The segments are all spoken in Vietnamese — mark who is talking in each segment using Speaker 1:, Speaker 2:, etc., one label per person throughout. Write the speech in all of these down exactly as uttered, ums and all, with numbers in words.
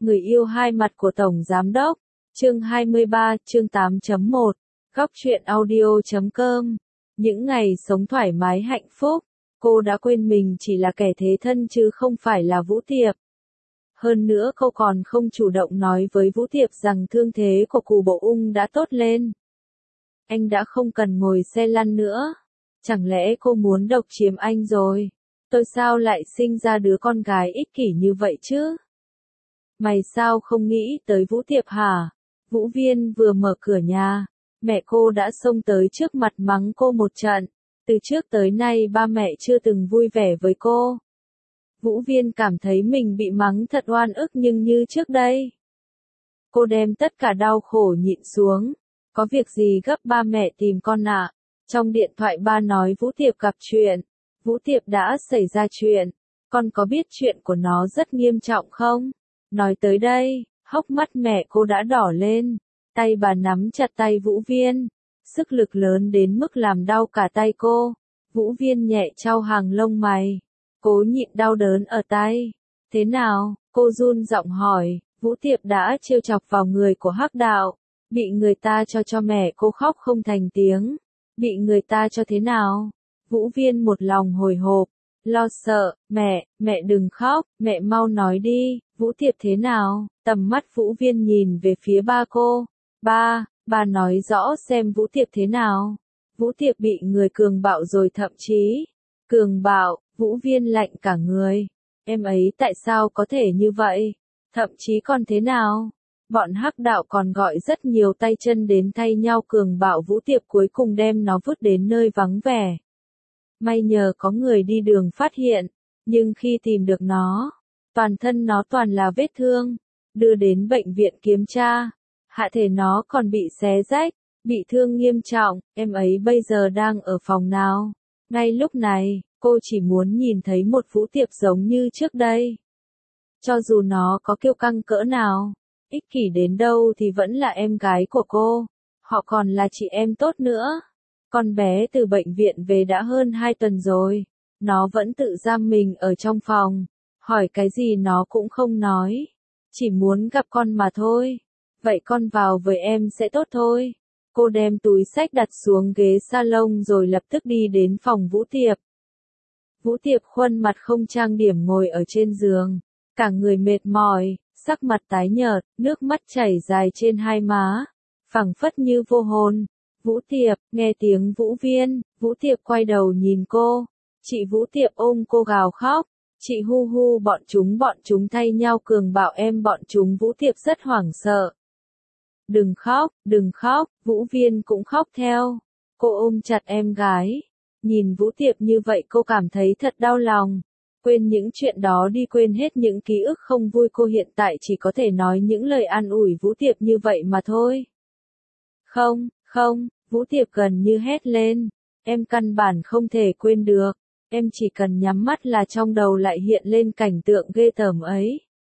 Speaker 1: Người yêu hai mặt của Tổng Giám Đốc, chương hai mươi ba, chương tám chấm một, góc truyện audio chấm com. Những ngày sống thoải mái hạnh phúc, cô đã quên mình chỉ là kẻ thế thân chứ không phải là Vũ Tiệp. Hơn nữa cô còn không chủ động nói với Vũ Tiệp rằng thương thế của cụ Bộ Ung đã tốt lên. Anh đã không cần ngồi xe lăn nữa. Chẳng lẽ cô muốn độc chiếm anh rồi? Tôi sao lại sinh ra đứa con gái ích kỷ như vậy chứ? Mày sao không nghĩ tới Vũ Tiệp hả? Vũ Viên vừa mở cửa nhà, mẹ cô đã xông tới trước mặt mắng cô một trận. Từ trước tới nay ba mẹ chưa từng vui vẻ với cô. Vũ Viên cảm thấy mình bị mắng thật oan ức nhưng như trước đây. Cô đem tất cả đau khổ nhịn xuống. Có việc gì gấp ba mẹ tìm con ạ? À? Trong điện thoại ba nói Vũ Tiệp gặp chuyện. Vũ Tiệp đã xảy ra chuyện. Con có biết chuyện của nó rất nghiêm trọng không? Nói tới đây, hốc mắt mẹ cô đã đỏ lên. Tay bà nắm chặt tay Vũ Viên. Sức lực lớn đến mức làm đau cả tay cô. Vũ Viên nhẹ trao hàng lông mày. Cố nhịn đau đớn ở tay. Thế nào? Cô run giọng hỏi. Vũ Tiệp đã trêu chọc vào người của Hắc Đạo. Bị người ta cho cho mẹ cô khóc không thành tiếng. Bị người ta cho thế nào? Vũ Viên một lòng hồi hộp, lo sợ. Mẹ, mẹ đừng khóc, mẹ mau nói đi. Vũ Tiệp thế nào? Tầm mắt Vũ Viên nhìn về phía ba cô. Ba, ba nói rõ xem Vũ Tiệp thế nào. Vũ Tiệp bị người cường bạo rồi thậm chí. Cường bạo, Vũ Viên lạnh cả người. Em ấy tại sao có thể như vậy? Thậm chí còn thế nào? Bọn Hắc Đạo còn gọi rất nhiều tay chân đến thay nhau cường bạo Vũ Tiệp, cuối cùng đem nó vứt đến nơi vắng vẻ. May nhờ có người đi đường phát hiện, nhưng khi tìm được nó, toàn thân nó toàn là vết thương, đưa đến bệnh viện kiểm tra, hạ thể nó còn bị xé rách, bị thương nghiêm trọng. Em ấy bây giờ đang ở phòng nào? Ngay lúc này, cô chỉ muốn nhìn thấy một Vũ Tiệp giống như trước đây. Cho dù nó có kiêu căng cỡ nào, ích kỷ đến đâu thì vẫn là em gái của cô. Họ còn là chị em tốt nữa. Con bé từ bệnh viện về đã hơn hai tuần rồi. Nó vẫn tự giam mình ở trong phòng. Hỏi cái gì nó cũng không nói. Chỉ muốn gặp con mà thôi. Vậy con vào với em sẽ tốt thôi. Cô đem túi xách đặt xuống ghế salon rồi lập tức đi đến phòng Vũ Tiệp. Vũ Tiệp khuôn mặt không trang điểm ngồi ở trên giường. Cả người mệt mỏi, sắc mặt tái nhợt, nước mắt chảy dài trên hai má. Phảng phất như vô hồn. Vũ Tiệp, nghe tiếng Vũ Viên, Vũ Tiệp quay đầu nhìn cô. Chị Vũ Tiệp ôm cô gào khóc. Chị hu hu bọn chúng bọn chúng thay nhau cường bạo em bọn chúng. Vũ Tiệp rất hoảng sợ. Đừng khóc, đừng khóc, Vũ Viên cũng khóc theo. Cô ôm chặt em gái. Nhìn Vũ Tiệp như vậy cô cảm thấy thật đau lòng. Quên những chuyện đó đi, quên hết những ký ức không vui, cô hiện tại chỉ có thể nói những lời an ủi Vũ Tiệp như vậy mà thôi. Không, không, Vũ Tiệp gần như hét lên. Em căn bản không thể quên được. Em chỉ cần nhắm mắt là trong đầu lại hiện lên cảnh tượng ghê tởm ấy.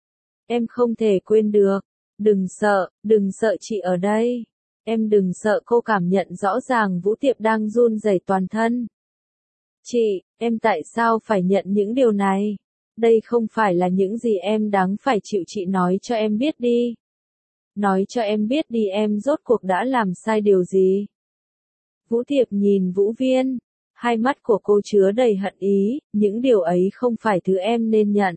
Speaker 1: Em không thể quên được. Đừng sợ, đừng sợ, chị ở đây. Em đừng sợ. Cô cảm nhận rõ ràng Vũ Tiệp đang run rẩy toàn thân. Chị, em tại sao phải nhận những điều này? Đây không phải là những gì em đáng phải chịu, chị nói cho em biết đi. Nói cho em biết đi, em rốt cuộc đã làm sai điều gì? Vũ Tiệp nhìn Vũ Viên, hai mắt của cô chứa đầy hận ý, những điều ấy không phải thứ em nên nhận.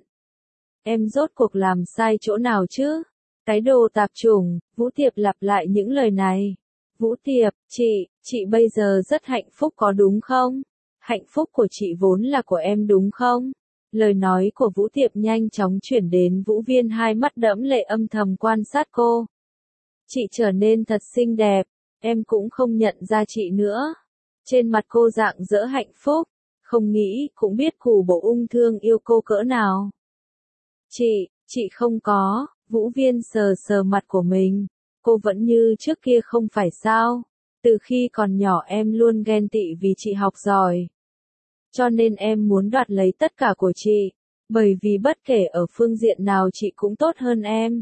Speaker 1: Em rốt cuộc làm sai chỗ nào chứ? Cái đồ tạp chủng. Vũ Tiệp lặp lại những lời này. Vũ Tiệp, chị, chị bây giờ rất hạnh phúc có đúng không? Hạnh phúc của chị vốn là của em đúng không? Lời nói của Vũ Tiệp nhanh chóng chuyển đến Vũ Viên, hai mắt đẫm lệ âm thầm quan sát cô. Chị trở nên thật xinh đẹp, em cũng không nhận ra chị nữa. Trên mặt cô rạng rỡ hạnh phúc, không nghĩ cũng biết cụ Bộ Ung thương yêu cô cỡ nào. Chị, chị không có. Vũ Viên sờ sờ mặt của mình. Cô vẫn như trước kia không phải sao? Từ khi còn nhỏ em luôn ghen tị vì chị học giỏi. Cho nên em muốn đoạt lấy tất cả của chị. Bởi vì bất kể ở phương diện nào chị cũng tốt hơn em.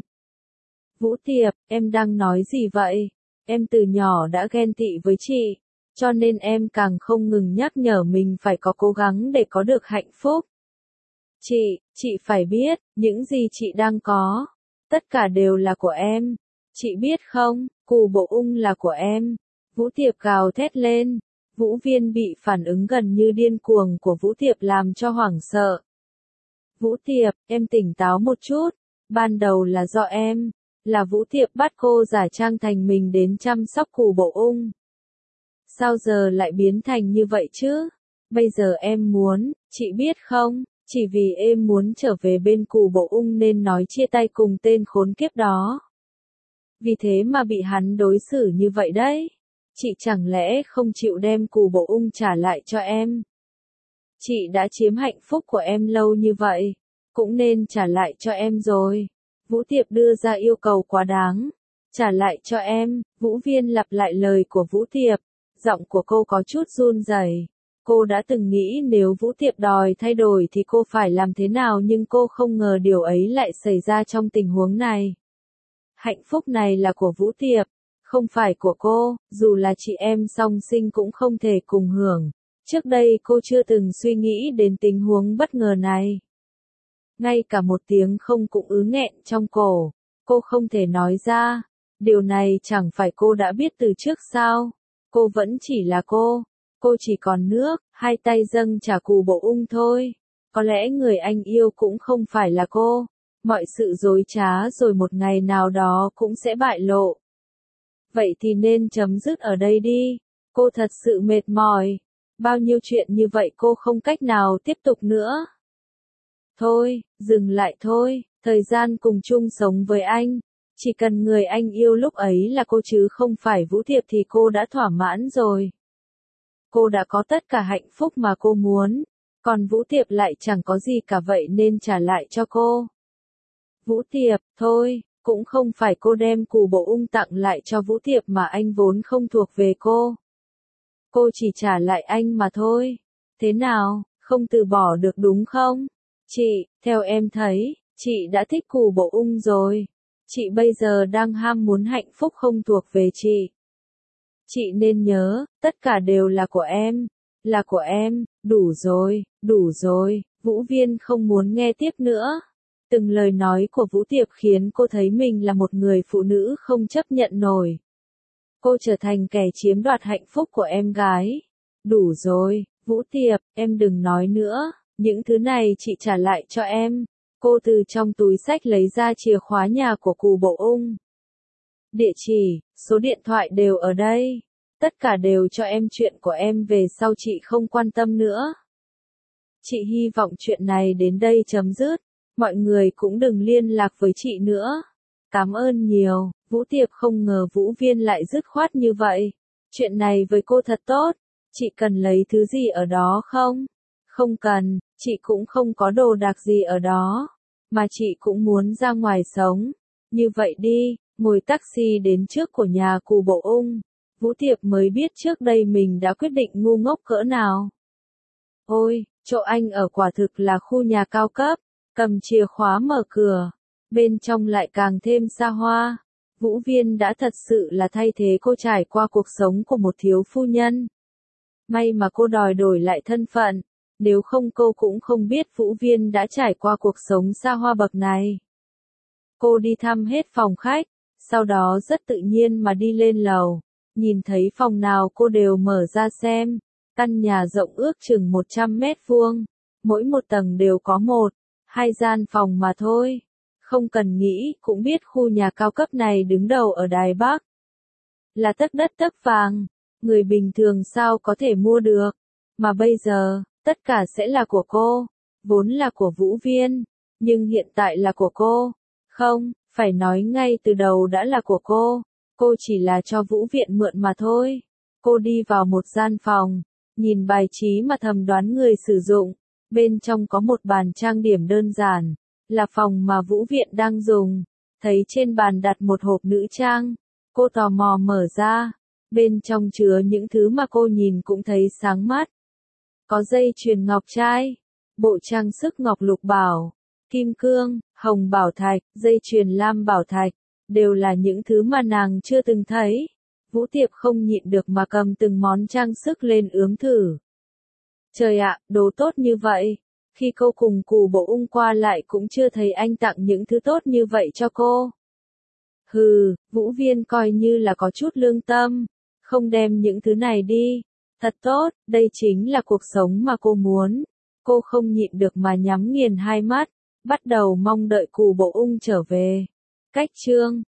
Speaker 1: Vũ Tiệp, em đang nói gì vậy? Em từ nhỏ đã ghen tị với chị. Cho nên em càng không ngừng nhắc nhở mình phải có cố gắng để có được hạnh phúc. Chị, chị phải biết, những gì chị đang có. Tất cả đều là của em. Chị biết không, Cù Bộ Ung là của em. Vũ Tiệp gào thét lên. Vũ Viên bị phản ứng gần như điên cuồng của Vũ Tiệp làm cho hoảng sợ. Vũ Tiệp, em tỉnh táo một chút. Ban đầu là do em. Là Vũ Tiệp bắt cô giả trang thành mình đến chăm sóc Cù Bộ Ung. Sao giờ lại biến thành như vậy chứ? Bây giờ em muốn, chị biết không, chỉ vì em muốn trở về bên Cù Bộ Ung nên nói chia tay cùng tên khốn kiếp đó. Vì thế mà bị hắn đối xử như vậy đấy. Chị chẳng lẽ không chịu đem Cù Bộ Ung trả lại cho em? Chị đã chiếm hạnh phúc của em lâu như vậy, cũng nên trả lại cho em rồi. Vũ Tiệp đưa ra yêu cầu quá đáng. Trả lại cho em, Vũ Viên lặp lại lời của Vũ Tiệp. Giọng của cô có chút run rẩy. Cô đã từng nghĩ nếu Vũ Tiệp đòi thay đổi thì cô phải làm thế nào, nhưng cô không ngờ điều ấy lại xảy ra trong tình huống này. Hạnh phúc này là của Vũ Tiệp, không phải của cô, dù là chị em song sinh cũng không thể cùng hưởng. Trước đây cô chưa từng suy nghĩ đến tình huống bất ngờ này. Ngay cả một tiếng không cũng ứ nghẹn trong cổ, cô không thể nói ra. Điều này chẳng phải cô đã biết từ trước sao? Cô vẫn chỉ là cô, cô chỉ còn nước, hai tay dâng trả Cù Bộ Ung thôi. Có lẽ người anh yêu cũng không phải là cô. Mọi sự dối trá rồi một ngày nào đó cũng sẽ bại lộ. Vậy thì nên chấm dứt ở đây đi. Cô thật sự mệt mỏi. Bao nhiêu chuyện như vậy cô không cách nào tiếp tục nữa. Thôi, dừng lại thôi, thời gian cùng chung sống với anh. Chỉ cần người anh yêu lúc ấy là cô chứ không phải Vũ Tiệp thì cô đã thỏa mãn rồi. Cô đã có tất cả hạnh phúc mà cô muốn, còn Vũ Tiệp lại chẳng có gì cả, vậy nên trả lại cho cô. Vũ Tiệp, thôi, cũng không phải cô đem Cù Bộ Ung tặng lại cho Vũ Tiệp mà anh vốn không thuộc về cô. Cô chỉ trả lại anh mà thôi. Thế nào, không từ bỏ được đúng không? Chị, theo em thấy, chị đã thích Cù Bộ Ung rồi. Chị bây giờ đang ham muốn hạnh phúc không thuộc về chị. Chị nên nhớ, tất cả đều là của em. Là của em, đủ rồi, đủ rồi. Vũ Viên không muốn nghe tiếp nữa. Từng lời nói của Vũ Tiệp khiến cô thấy mình là một người phụ nữ không chấp nhận nổi. Cô trở thành kẻ chiếm đoạt hạnh phúc của em gái. Đủ rồi, Vũ Tiệp, em đừng nói nữa. Những thứ này chị trả lại cho em. Cô từ trong túi xách lấy ra chìa khóa nhà của Cù Bộ Ung. Địa chỉ, số điện thoại đều ở đây. Tất cả đều cho em, chuyện của em về sau chị không quan tâm nữa. Chị hy vọng chuyện này đến đây chấm dứt. Mọi người cũng đừng liên lạc với chị nữa. Cảm ơn nhiều. Vũ Tiệp không ngờ Vũ Viên lại dứt khoát như vậy. Chuyện này với cô thật tốt. Chị cần lấy thứ gì ở đó không? Không cần, chị cũng không có đồ đạc gì ở đó. Mà chị cũng muốn ra ngoài sống. Như vậy đi, ngồi taxi đến trước của nhà Cù Bộ Ung. Vũ Tiệp mới biết trước đây mình đã quyết định ngu ngốc cỡ nào. Ôi, chỗ anh ở quả thực là khu nhà cao cấp. Cầm chìa khóa mở cửa. Bên trong lại càng thêm xa hoa. Vũ Viên đã thật sự là thay thế cô trải qua cuộc sống của một thiếu phu nhân. May mà cô đòi đổi lại thân phận. Nếu không cô cũng không biết Vũ Viên đã trải qua cuộc sống xa hoa bậc này. Cô đi thăm hết phòng khách. Sau đó rất tự nhiên mà đi lên lầu. Nhìn thấy phòng nào cô đều mở ra xem. Căn nhà rộng ước chừng một trăm mét vuông. Mỗi một tầng đều có một, hai gian phòng mà thôi. Không cần nghĩ cũng biết khu nhà cao cấp này đứng đầu ở Đài Bắc. Là tấc đất tấc vàng. Người bình thường sao có thể mua được. Mà bây giờ, tất cả sẽ là của cô. Vốn là của Vũ Viên. Nhưng hiện tại là của cô. Không, phải nói ngay từ đầu đã là của cô. Cô chỉ là cho Vũ Viện mượn mà thôi. Cô đi vào một gian phòng. Nhìn bài trí mà thầm đoán người sử dụng. Bên trong có một bàn trang điểm đơn giản. Là phòng mà Vũ Viện đang dùng. Thấy trên bàn đặt một hộp nữ trang. Cô tò mò mở ra. Bên trong chứa những thứ mà cô nhìn cũng thấy sáng mắt. Có dây chuyền ngọc trai. Bộ trang sức ngọc lục bảo. Kim cương, hồng bảo thạch, dây chuyền lam bảo thạch. Đều là những thứ mà nàng chưa từng thấy. Vũ Tiệp không nhịn được mà cầm từng món trang sức lên ướm thử. Trời ạ, đồ tốt như vậy. Khi cô cùng Cù Bộ Ung qua lại cũng chưa thấy anh tặng những thứ tốt như vậy cho cô. Hừ, Vũ Viên coi như là có chút lương tâm, không đem những thứ này đi. Thật tốt, đây chính là cuộc sống mà cô muốn. Cô không nhịn được mà nhắm nghiền hai mắt, bắt đầu mong đợi Cù Bộ Ung trở về. Cách chương